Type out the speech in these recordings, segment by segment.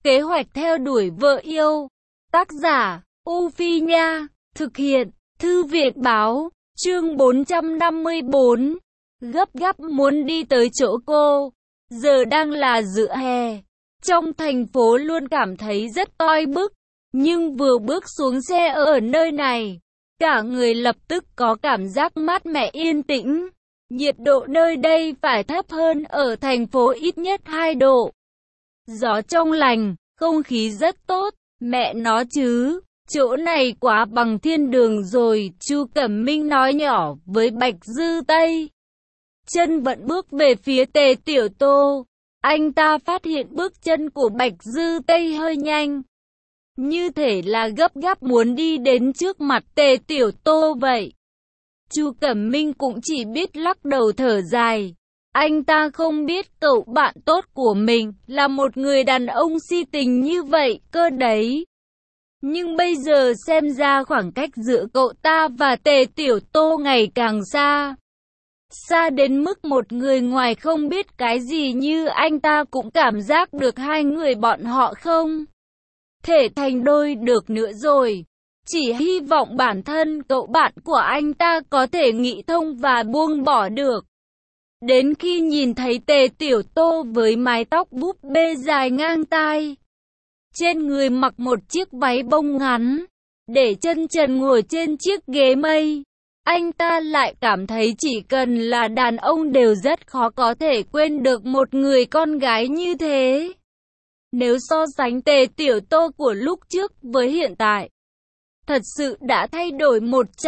Kế hoạch theo đuổi vợ yêu. Tác giả, U Phi Nha. Thực hiện, Thư viện Báo. Chương 454. Gấp gáp muốn đi tới chỗ cô. Giờ đang là giữa hè. Trong thành phố luôn cảm thấy rất oi bức. Nhưng vừa bước xuống xe ở nơi này, cả người lập tức có cảm giác mát mẻ yên tĩnh. Nhiệt độ nơi đây phải thấp hơn ở thành phố ít nhất 2 độ. Gió trong lành, không khí rất tốt. Mẹ nó chứ, chỗ này quá bằng thiên đường rồi, Chu Cẩm Minh nói nhỏ với Bạch Dư Tây. Chân vẫn bước về phía Tề Tiểu Tô. Anh ta phát hiện bước chân của Bạch Dư Tây hơi nhanh, như thể là gấp gáp muốn đi đến trước mặt Tề Tiểu Tô vậy. Chu Cẩm Minh cũng chỉ biết lắc đầu thở dài. Anh ta không biết cậu bạn tốt của mình là một người đàn ông si tình như vậy cơ đấy. Nhưng bây giờ xem ra khoảng cách giữa cậu ta và Tề Tiểu Tô ngày càng xa. Xa đến mức một người ngoài không biết cái gì như anh ta cũng cảm giác được hai người bọn họ không thể thành đôi được nữa rồi. Chỉ hy vọng bản thân cậu bạn của anh ta có thể nghĩ thông và buông bỏ được. Đến khi nhìn thấy Tề Tiểu Tô với mái tóc búp bê dài ngang tai, trên người mặc một chiếc váy bông ngắn, để chân trần ngồi trên chiếc ghế mây, anh ta lại cảm thấy chỉ cần là đàn ông đều rất khó có thể quên được một người con gái như thế. Nếu so sánh Tề Tiểu Tô của lúc trước với hiện tại, thật sự đã thay đổi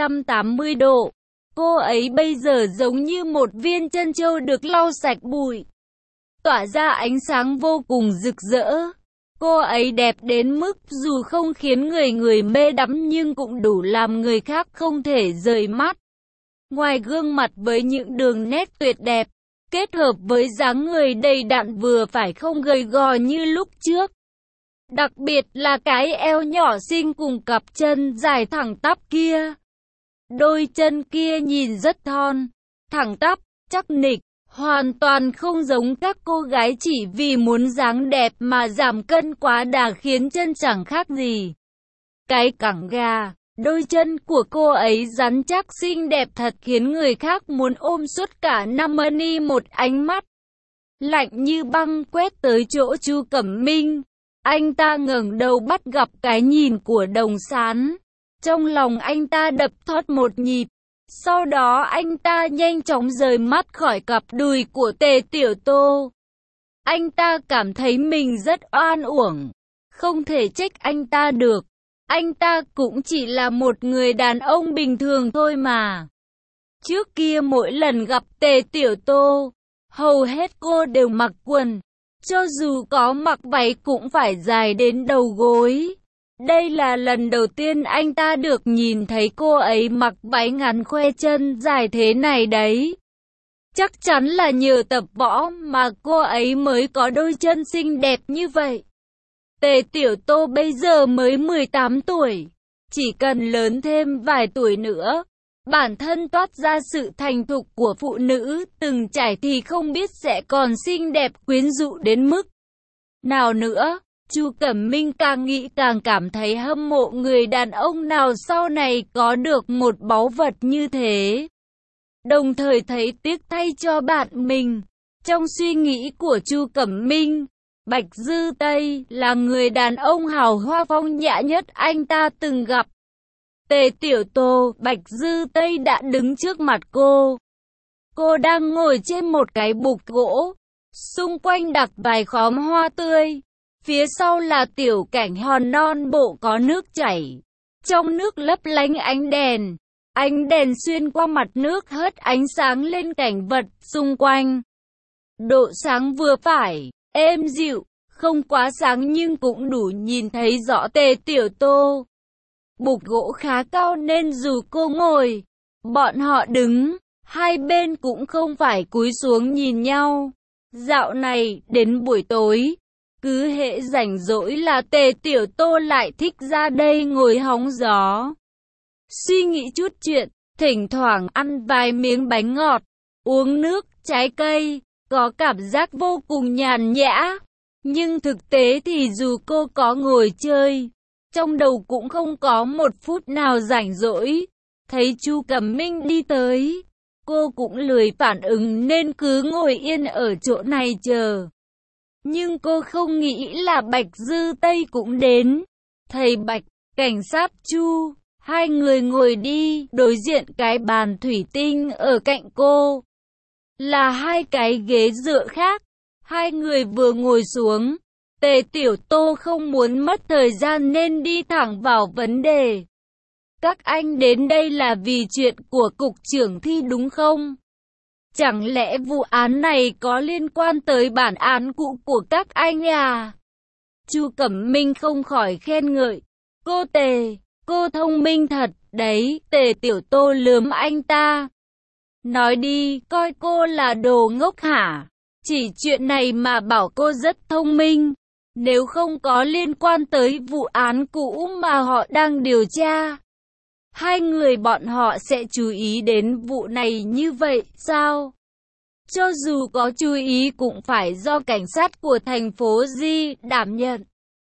180 độ. Cô ấy bây giờ giống như một viên trân châu được lau sạch bụi, tỏa ra ánh sáng vô cùng rực rỡ. Cô ấy đẹp đến mức dù không khiến người mê đắm nhưng cũng đủ làm người khác không thể rời mắt. Ngoài gương mặt với những đường nét tuyệt đẹp, kết hợp với dáng người đầy đặn vừa phải không gầy gò như lúc trước. Đặc biệt là cái eo nhỏ xinh cùng cặp chân dài thẳng tắp kia. Đôi chân kia nhìn rất thon, thẳng tắp, chắc nịch, hoàn toàn không giống các cô gái chỉ vì muốn dáng đẹp mà giảm cân quá đà khiến chân chẳng khác gì cái cẳng gà. Đôi chân của cô ấy rắn chắc xinh đẹp thật khiến người khác muốn ôm suốt cả năm. Một ánh mắt lạnh như băng quét tới chỗ Chu Cẩm Minh. Anh ta ngẩng đầu bắt gặp cái nhìn của Đồng Sán. Trong lòng anh ta đập thót một nhịp. Sau đó anh ta nhanh chóng rời mắt khỏi cặp đùi của Tề Tiểu Tô. Anh ta cảm thấy mình rất oan uổng. Không thể trách anh ta được. Anh ta cũng chỉ là một người đàn ông bình thường thôi mà. Trước kia mỗi lần gặp Tề Tiểu Tô, hầu hết cô đều mặc quần. Cho dù có mặc váy cũng phải dài đến đầu gối. Đây là lần đầu tiên anh ta được nhìn thấy cô ấy mặc váy ngắn khoe chân dài thế này đấy. Chắc chắn là nhờ tập võ mà cô ấy mới có đôi chân xinh đẹp như vậy. Tề Tiểu Tô bây giờ mới 18 tuổi. Chỉ cần lớn thêm vài tuổi nữa, bản thân toát ra sự thành thục của phụ nữ từng trải thì không biết sẽ còn xinh đẹp quyến rũ đến mức nào nữa. Chu Cẩm Minh càng nghĩ càng cảm thấy hâm mộ người đàn ông nào sau này có được một báu vật như thế. Đồng thời thấy tiếc thay cho bạn mình. Trong suy nghĩ của Chu Cẩm Minh, Bạch Dư Tây là người đàn ông hào hoa phong nhã nhất anh ta từng gặp. Tề Tiểu Tô, Bạch Dư Tây đã đứng trước mặt cô. Cô đang ngồi trên một cái bục gỗ, xung quanh đặt vài khóm hoa tươi. Phía sau là tiểu cảnh hòn non bộ có nước chảy. Trong nước lấp lánh ánh đèn xuyên qua mặt nước hớt ánh sáng lên cảnh vật xung quanh. Độ sáng vừa phải, êm dịu, không quá sáng nhưng cũng đủ nhìn thấy rõ Tề Tiểu Tô. Bục gỗ khá cao nên dù cô ngồi, bọn họ đứng, hai bên cũng không phải cúi xuống nhìn nhau. Dạo này, đến buổi tối, cứ hễ rảnh rỗi là Tề Tiểu Tô lại thích ra đây ngồi hóng gió, suy nghĩ chút chuyện, thỉnh thoảng ăn vài miếng bánh ngọt, uống nước, trái cây, có cảm giác vô cùng nhàn nhã. Nhưng thực tế thì dù cô có ngồi chơi, trong đầu cũng không có một phút nào rảnh rỗi. Thấy Chu Cẩm Minh đi tới, cô cũng lười phản ứng nên cứ ngồi yên ở chỗ này chờ. Nhưng cô không nghĩ là Bạch Dư Tây cũng đến. Thầy Bạch, cảnh sát Chu, hai người ngồi đi, đối diện cái bàn thủy tinh ở cạnh cô là hai cái ghế dựa khác. Hai người vừa ngồi xuống, Tề Tiểu Tô không muốn mất thời gian nên đi thẳng vào vấn đề. Các anh đến đây là vì chuyện của cục trưởng Thi đúng không? Chẳng lẽ vụ án này có liên quan tới bản án cũ của các anh à? Chu Cẩm Minh không khỏi khen ngợi. Cô Tề, cô thông minh thật, đấy. Tề Tiểu Tô lườm anh ta. Nói đi, coi cô là đồ ngốc hả? Chỉ chuyện này mà bảo cô rất thông minh. Nếu không có liên quan tới vụ án cũ mà họ đang điều tra, hai người bọn họ sẽ chú ý đến vụ này như vậy sao? Cho dù có chú ý cũng phải do cảnh sát của thành phố Di đảm nhận.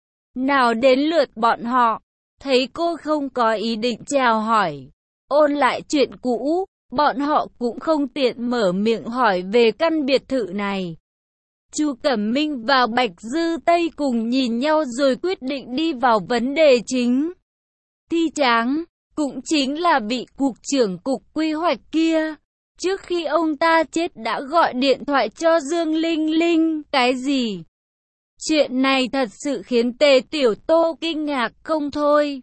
Nào đến lượt bọn họ, thấy cô không có ý định chào hỏi, ôn lại chuyện cũ, bọn họ cũng không tiện mở miệng hỏi về căn biệt thự này. Chu Cẩm Minh và Bạch Dư Tây cùng nhìn nhau rồi quyết định đi vào vấn đề chính. Thi Tráng, cũng chính là vị cục trưởng cục quy hoạch kia. Trước khi ông ta chết đã gọi điện thoại cho Dương Linh Linh. Cái gì? Chuyện này thật sự khiến Tề Tiểu Tô kinh ngạc không thôi.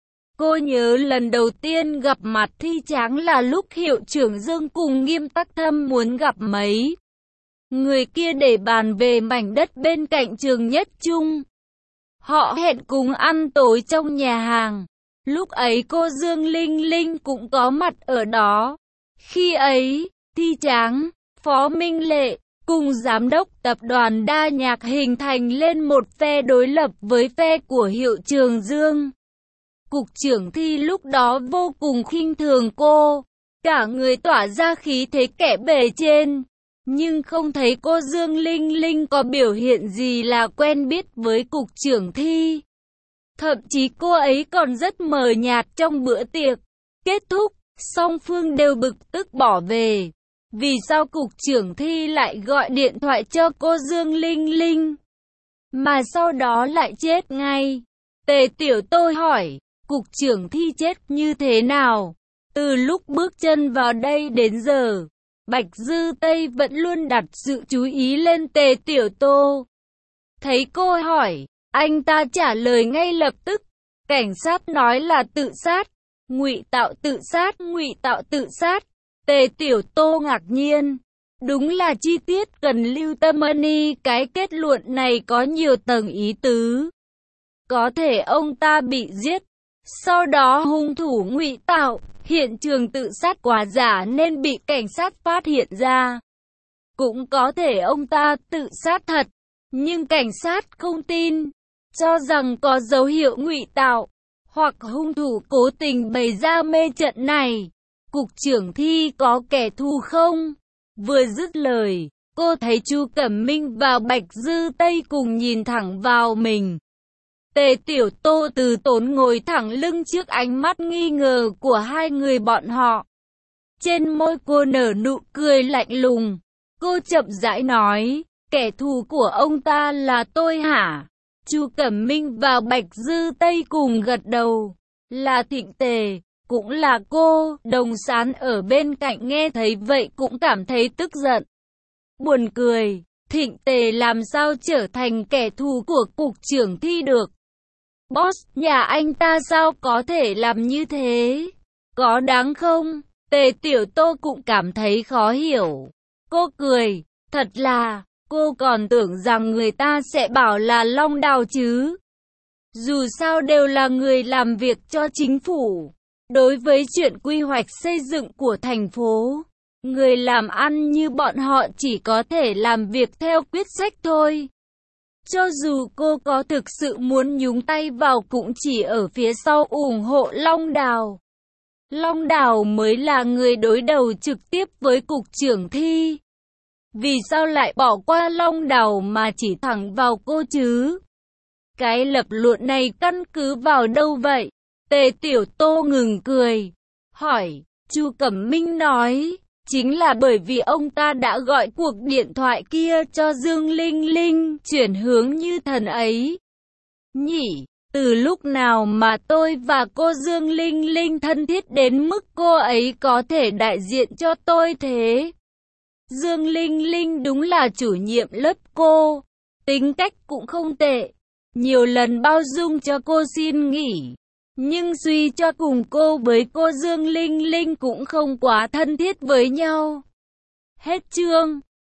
Cô nhớ lần đầu tiên gặp mặt Thi Tráng là lúc hiệu trưởng Dương cùng Nghiêm Tắc Thâm muốn gặp mấy người kia để bàn về mảnh đất bên cạnh trường Nhất Trung. Họ hẹn cùng ăn tối trong nhà hàng. Lúc ấy cô Dương Linh Linh cũng có mặt ở đó. Khi ấy, Thi Tráng, Phó Minh Lệ, cùng giám đốc tập đoàn Đa Nhạc hình thành lên một phe đối lập với phe của hiệu trưởng Dương. Cục trưởng Thi lúc đó vô cùng khinh thường cô, cả người tỏa ra khí thế kẻ bề trên. Nhưng không thấy cô Dương Linh Linh có biểu hiện gì là quen biết với cục trưởng Thi. Thậm chí cô ấy còn rất mờ nhạt trong bữa tiệc. Kết thúc, song phương đều bực tức bỏ về. Vì sao cục trưởng Thi lại gọi điện thoại cho cô Dương Linh Linh, mà sau đó lại chết ngay? Tề Tiểu Tô hỏi, cục trưởng Thi chết như thế nào? Từ lúc bước chân vào đây đến giờ, Bạch Dư Tây vẫn luôn đặt sự chú ý lên Tề Tiểu Tô. Thấy cô hỏi, anh ta trả lời ngay lập tức. Cảnh sát nói là tự sát. Ngụy tạo tự sát, ngụy tạo tự sát. Tề Tiểu Tô ngạc nhiên. Đúng là chi tiết cần lưu tâm. Cái kết luận này có nhiều tầng ý tứ. Có thể ông ta bị giết, sau đó hung thủ ngụy tạo, hiện trường tự sát quá giả nên bị cảnh sát phát hiện ra. Cũng có thể ông ta tự sát thật, nhưng cảnh sát không tin, cho rằng có dấu hiệu ngụy tạo, hoặc hung thủ cố tình bày ra mê trận này. Cục trưởng Thi có kẻ thù không? Vừa dứt lời, cô thấy Chu Cẩm Minh và Bạch Dư Tây cùng nhìn thẳng vào mình. Tề Tiểu Tô từ tốn ngồi thẳng lưng trước ánh mắt nghi ngờ của hai người bọn họ. Trên môi cô nở nụ cười lạnh lùng. Cô chậm rãi nói, kẻ thù của ông ta là tôi hả? Chu Cẩm Minh và Bạch Dư Tây cùng gật đầu. Là Thịnh Tề, cũng là cô. Đồng Sán ở bên cạnh nghe thấy vậy cũng cảm thấy tức giận. Buồn cười, Thịnh Tề làm sao trở thành kẻ thù của cục trưởng Thi được? Boss, nhà anh ta sao có thể làm như thế? Có đáng không? Tề Tiểu Tô cũng cảm thấy khó hiểu. Cô cười, thật là, cô còn tưởng rằng người ta sẽ bảo là Long Đào chứ. Dù sao đều là người làm việc cho chính phủ. Đối với chuyện quy hoạch xây dựng của thành phố, người làm ăn như bọn họ chỉ có thể làm việc theo quyết sách thôi. Cho dù cô có thực sự muốn nhúng tay vào cũng chỉ ở phía sau ủng hộ Long Đào. Long Đào mới là người đối đầu trực tiếp với cục trưởng Thi. Vì sao lại bỏ qua Long Đào mà chỉ thẳng vào cô chứ? Cái lập luận này căn cứ vào đâu vậy? Tề Tiểu Tô ngừng cười, hỏi. Chu Cẩm Minh nói, chính là bởi vì ông ta đã gọi cuộc điện thoại kia cho Dương Linh Linh, chuyển hướng như thần ấy. Nhỉ, từ lúc nào mà tôi và cô Dương Linh Linh thân thiết đến mức cô ấy có thể đại diện cho tôi thế? Dương Linh Linh đúng là chủ nhiệm lớp cô, tính cách cũng không tệ, nhiều lần bao dung cho cô xin nghỉ. Nhưng suy cho cùng cô với cô Dương Linh Linh cũng không quá thân thiết với nhau. Hết chương.